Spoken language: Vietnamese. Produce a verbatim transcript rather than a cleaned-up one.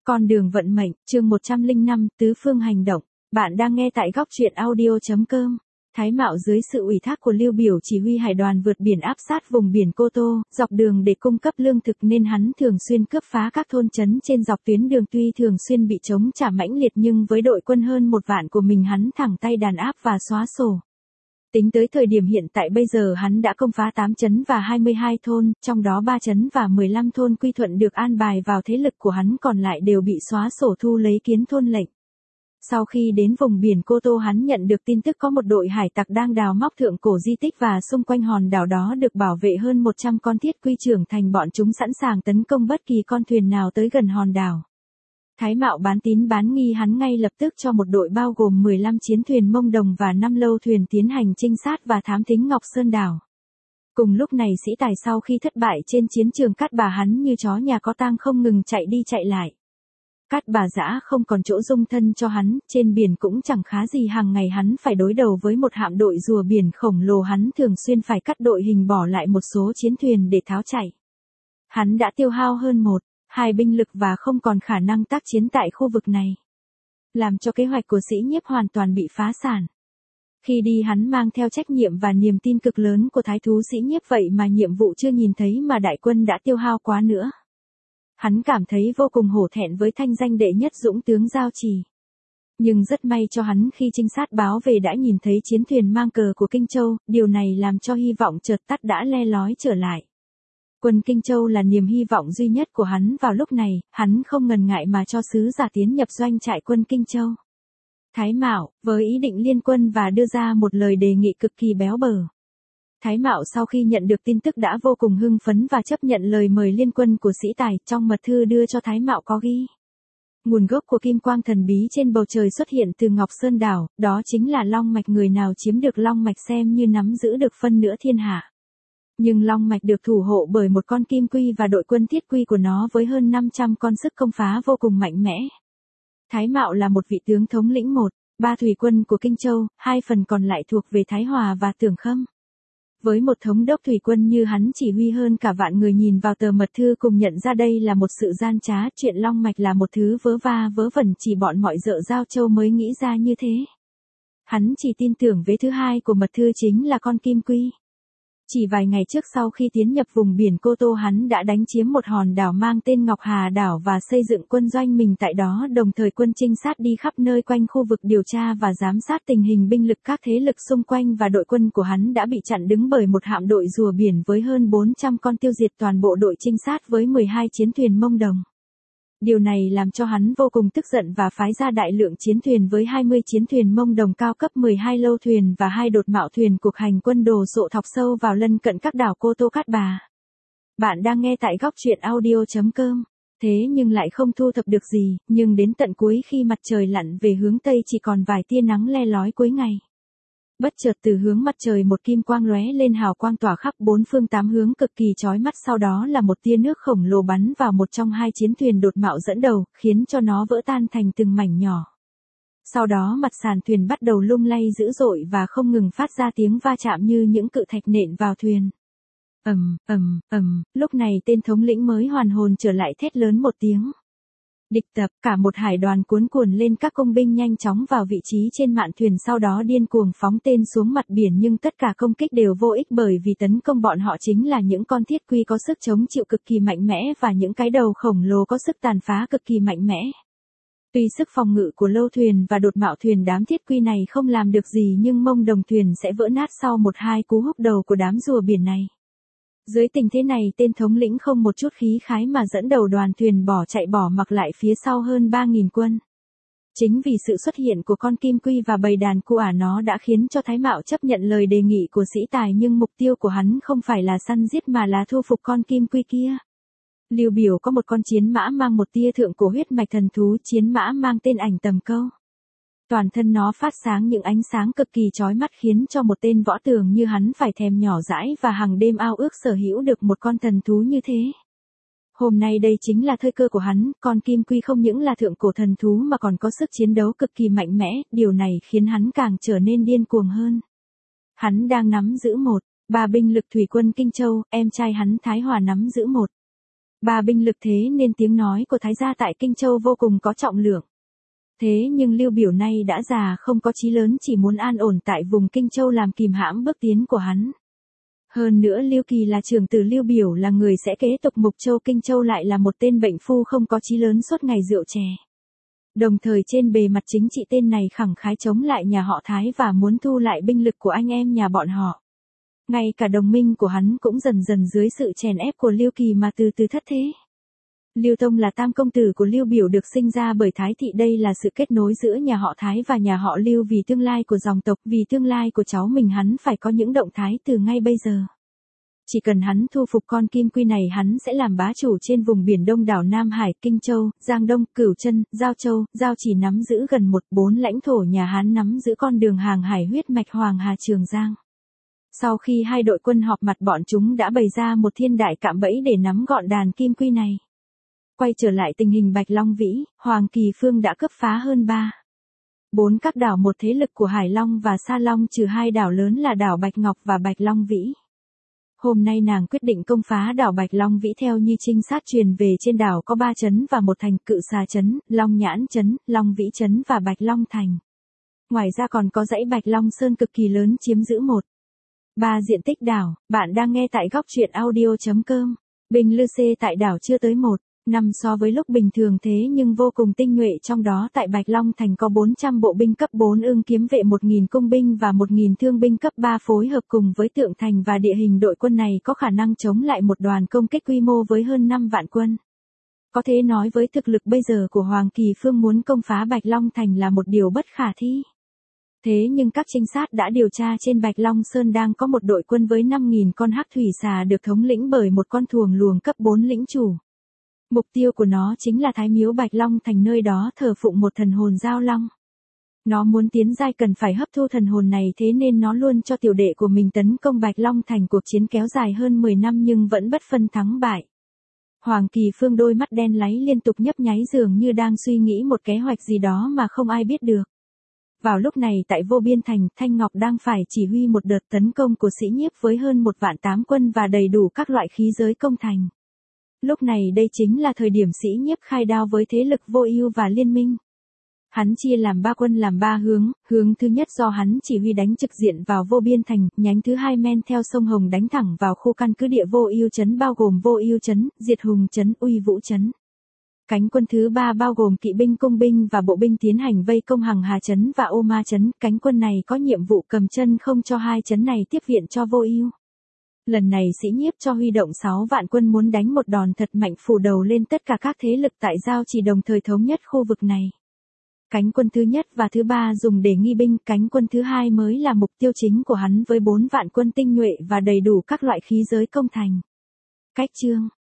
Con đường vận mệnh, chương một trăm lẻ năm, tứ phương hành động. Bạn đang nghe tại góc truyện audio chấm com. Thái Mạo dưới sự ủy thác của Lưu Biểu chỉ huy hải đoàn vượt biển áp sát vùng biển Cô Tô, dọc đường để cung cấp lương thực nên hắn thường xuyên cướp phá các thôn trấn trên dọc tuyến đường, tuy thường xuyên bị chống trả mãnh liệt nhưng với đội quân hơn một vạn của mình hắn thẳng tay đàn áp và xóa sổ. Tính tới thời điểm hiện tại bây giờ hắn đã công phá tám trấn và hai mươi hai thôn, trong đó ba trấn và mười lăm thôn quy thuận được an bài vào thế lực của hắn, còn lại đều bị xóa sổ thu lấy kiến thôn lệnh. Sau khi đến vùng biển Cô Tô hắn nhận được tin tức có một đội hải tặc đang đào móc thượng cổ di tích và xung quanh hòn đảo đó được bảo vệ hơn một trăm con thiết quy trưởng thành, bọn chúng sẵn sàng tấn công bất kỳ con thuyền nào tới gần hòn đảo. Thái Mạo bán tín bán nghi, hắn ngay lập tức cho một đội bao gồm mười lăm chiến thuyền Mông Đồng và năm lâu thuyền tiến hành trinh sát và thám thính Ngọc Sơn đảo. Cùng lúc này Sĩ Tài sau khi thất bại trên chiến trường Cát Bà hắn như chó nhà có tang không ngừng chạy đi chạy lại. Cát Bà dã không còn chỗ dung thân cho hắn, trên biển cũng chẳng khá gì, hàng ngày hắn phải đối đầu với một hạm đội rùa biển khổng lồ, hắn thường xuyên phải cắt đội hình bỏ lại một số chiến thuyền để tháo chạy. Hắn đã tiêu hao hơn một hai binh lực và không còn khả năng tác chiến tại khu vực này, làm cho kế hoạch của Sĩ Nhiếp hoàn toàn bị phá sản. Khi đi hắn mang theo trách nhiệm và niềm tin cực lớn của thái thú Sĩ Nhiếp, vậy mà nhiệm vụ chưa nhìn thấy mà đại quân đã tiêu hao quá nữa. Hắn cảm thấy vô cùng hổ thẹn với thanh danh đệ nhất dũng tướng Giao Trì. Nhưng rất may cho hắn, khi trinh sát báo về đã nhìn thấy chiến thuyền mang cờ của Kinh Châu, điều này làm cho hy vọng chợt tắt đã le lói trở lại. Quân Kinh Châu là niềm hy vọng duy nhất của hắn vào lúc này, hắn không ngần ngại mà cho sứ giả tiến nhập doanh trại quân Kinh Châu. Thái Mạo, với ý định liên quân và đưa ra một lời đề nghị cực kỳ béo bở. Thái Mạo sau khi nhận được tin tức đã vô cùng hưng phấn và chấp nhận lời mời liên quân của Sĩ Tài. Trong mật thư đưa cho Thái Mạo có ghi nguồn gốc của kim quang thần bí trên bầu trời xuất hiện từ Ngọc Sơn đảo, đó chính là long mạch, người nào chiếm được long mạch xem như nắm giữ được phân nửa thiên hạ. Nhưng long mạch được thủ hộ bởi một con kim quy và đội quân thiết quy của nó với hơn năm trăm con, sức công phá vô cùng mạnh mẽ. Thái Mạo là một vị tướng thống lĩnh một, ba thủy quân của Kinh Châu, hai phần còn lại thuộc về Thái Hòa và Tưởng Khâm. Với một thống đốc thủy quân như hắn chỉ huy hơn cả vạn người, nhìn vào tờ mật thư cùng nhận ra đây là một sự gian trá, chuyện long mạch là một thứ vớ va vớ vẩn chỉ bọn mọi dợ Giao Châu mới nghĩ ra như thế. Hắn chỉ tin tưởng vế thứ hai của mật thư chính là con kim quy. Chỉ vài ngày trước sau khi tiến nhập vùng biển Cô Tô hắn đã đánh chiếm một hòn đảo mang tên Ngọc Hà đảo và xây dựng quân doanh mình tại đó, đồng thời quân trinh sát đi khắp nơi quanh khu vực điều tra và giám sát tình hình binh lực các thế lực xung quanh, và đội quân của hắn đã bị chặn đứng bởi một hạm đội rùa biển với hơn bốn trăm con, tiêu diệt toàn bộ đội trinh sát với mười hai chiến thuyền Mông Đồng. Điều này làm cho hắn vô cùng tức giận và phái ra đại lượng chiến thuyền với hai mươi chiến thuyền Mông Đồng cao cấp, mười hai lâu thuyền và hai đột mạo thuyền cuộc hành quân đồ sộ thọc sâu vào lân cận các đảo Cô Tô, Cát Bà. Bạn đang nghe tại góc truyện audio chấm com. Thế nhưng lại không thu thập được gì, nhưng đến tận cuối khi mặt trời lặn về hướng Tây chỉ còn vài tia nắng le lói cuối ngày. Bất chợt từ hướng mặt trời một kim quang lóe lên, hào quang tỏa khắp bốn phương tám hướng cực kỳ chói mắt, sau đó là một tia nước khổng lồ bắn vào một trong hai chiến thuyền đột mạo dẫn đầu, khiến cho nó vỡ tan thành từng mảnh nhỏ. Sau đó mặt sàn thuyền bắt đầu lung lay dữ dội và không ngừng phát ra tiếng va chạm như những cự thạch nện vào thuyền. Ầm, ầm, ầm, lúc này tên thống lĩnh mới hoàn hồn trở lại thét lớn một tiếng. Địch tập, cả một hải đoàn cuốn cuồn lên, các công binh nhanh chóng vào vị trí trên mạn thuyền, sau đó điên cuồng phóng tên xuống mặt biển, nhưng tất cả công kích đều vô ích bởi vì tấn công bọn họ chính là những con thiết quy có sức chống chịu cực kỳ mạnh mẽ và những cái đầu khổng lồ có sức tàn phá cực kỳ mạnh mẽ. Tuy sức phòng ngự của lâu thuyền và đột mạo thuyền đám thiết quy này không làm được gì, nhưng Mông Đồng thuyền sẽ vỡ nát sau một hai cú húc đầu của đám rùa biển này. Dưới tình thế này, tên thống lĩnh không một chút khí khái mà dẫn đầu đoàn thuyền bỏ chạy, bỏ mặc lại phía sau hơn ba nghìn quân. Chính vì sự xuất hiện của con kim quy và bầy đàn cu ả nó đã khiến cho Thái Mạo chấp nhận lời đề nghị của Sĩ Tài, nhưng mục tiêu của hắn không phải là săn giết mà là thu phục con kim quy kia. Lưu Biểu có một con chiến mã mang một tia thượng cổ huyết mạch thần thú, chiến mã mang tên Ảnh Tầm Câu. Toàn thân nó phát sáng những ánh sáng cực kỳ chói mắt, khiến cho một tên võ tường như hắn phải thèm nhỏ dãi và hàng đêm ao ước sở hữu được một con thần thú như thế. Hôm nay đây chính là thời cơ của hắn, con kim quy không những là thượng cổ thần thú mà còn có sức chiến đấu cực kỳ mạnh mẽ, điều này khiến hắn càng trở nên điên cuồng hơn. Hắn đang nắm giữ một, ba binh lực thủy quân Kinh Châu, em trai hắn Thái Hòa nắm giữ một, Ba binh lực thế nên tiếng nói của Thái gia tại Kinh Châu vô cùng có trọng lượng. Thế nhưng Lưu Biểu nay đã già không có chí lớn, chỉ muốn an ổn tại vùng Kinh Châu làm kìm hãm bước tiến của hắn. Hơn nữa Lưu Kỳ là trưởng tử Lưu Biểu, là người sẽ kế tục Mục Châu. Kinh Châu lại là một tên bệnh phu không có chí lớn, suốt ngày rượu chè. Đồng thời trên bề mặt chính trị tên này khẳng khái chống lại nhà họ Thái và muốn thu lại binh lực của anh em nhà bọn họ. Ngay cả đồng minh của hắn cũng dần dần dưới sự chèn ép của Lưu Kỳ mà từ từ thất thế. Lưu Tông là tam công tử của Lưu Biểu, được sinh ra bởi Thái thị, đây là sự kết nối giữa nhà họ Thái và nhà họ Lưu vì tương lai của dòng tộc, vì tương lai của cháu mình, hắn phải có những động thái từ ngay bây giờ. Chỉ cần hắn thu phục con Kim Quy này, hắn sẽ làm bá chủ trên vùng biển đông đảo Nam Hải, Kinh Châu, Giang Đông, Cửu Chân, Giao Châu, Giao Chỉ nắm giữ gần một bốn lãnh thổ nhà Hán, nắm giữ con đường hàng hải huyết mạch Hoàng Hà Trường Giang. Sau khi hai đội quân họp mặt, bọn chúng đã bày ra một thiên đại cạm bẫy để nắm gọn đàn Kim Quy này. Quay trở lại tình hình Bạch Long Vĩ, Hoàng Kỳ Phương đã cướp phá hơn ba bốn các đảo, một thế lực của Hải Long và Sa Long, trừ hai đảo lớn là đảo Bạch Ngọc và Bạch Long Vĩ. Hôm nay nàng quyết định công phá đảo Bạch Long Vĩ. Theo như trinh sát truyền về, trên đảo có ba trấn và một thành: Cự Xà trấn, Long Nhãn trấn, Long Vĩ trấn và Bạch Long thành. Ngoài ra còn có dãy Bạch Long Sơn cực kỳ lớn chiếm giữ một ba diện tích đảo. Bạn đang nghe tại góc truyện audio chấm com. Binh Lư Xê tại đảo chưa tới một năm so với lúc bình thường, thế nhưng vô cùng tinh nhuệ. Trong đó tại Bạch Long thành có bốn trăm bộ binh cấp bốn, ương kiếm vệ một nghìn, cung binh và một nghìn thương binh cấp ba, phối hợp cùng với tượng thành và địa hình, đội quân này có khả năng chống lại một đoàn công kích quy mô với hơn năm vạn quân. Có thể nói với thực lực bây giờ của Hoàng Kỳ Phương, muốn công phá Bạch Long thành là một điều bất khả thi. Thế nhưng các trinh sát đã điều tra, trên Bạch Long Sơn đang có một đội quân với năm nghìn con hắc thủy xà, được thống lĩnh bởi một con thuồng luồng cấp bốn lĩnh chủ. Mục tiêu của nó chính là Thái miếu Bạch Long thành, nơi đó thờ phụng một thần hồn Giao Long. Nó muốn tiến giai cần phải hấp thu thần hồn này, thế nên nó luôn cho tiểu đệ của mình tấn công Bạch Long thành. Cuộc chiến kéo dài hơn mười năm nhưng vẫn bất phân thắng bại. Hoàng Kỳ Phương đôi mắt đen láy liên tục nhấp nháy, dường như đang suy nghĩ một kế hoạch gì đó mà không ai biết được. Vào lúc này tại Vô Biên thành, Thanh Ngọc đang phải chỉ huy một đợt tấn công của sĩ nhiếp với hơn một vạn tám quân và đầy đủ các loại khí giới công thành. Lúc này đây chính là thời điểm sĩ nhiếp khai đao với thế lực Vô Ưu và Liên Minh. Hắn chia làm ba quân, làm ba hướng: hướng thứ nhất do hắn chỉ huy đánh trực diện vào Vô Biên thành, nhánh thứ hai men theo sông Hồng đánh thẳng vào khu căn cứ địa Vô Ưu trấn, bao gồm Vô Ưu trấn, Diệt Hùng trấn, Uy Vũ trấn. Cánh quân thứ ba bao gồm kỵ binh, cung binh và bộ binh tiến hành vây công Hằng Hà trấn và Ô Ma trấn. Cánh quân này có nhiệm vụ cầm chân không cho hai trấn này tiếp viện cho Vô Ưu. Lần này sĩ nhiếp cho huy động sáu vạn quân, muốn đánh một đòn thật mạnh, phủ đầu lên tất cả các thế lực tại Giao Chỉ, đồng thời thống nhất khu vực này. Cánh quân thứ nhất và thứ ba dùng để nghi binh, cánh quân thứ hai mới là mục tiêu chính của hắn với bốn vạn quân tinh nhuệ và đầy đủ các loại khí giới công thành. Cách chương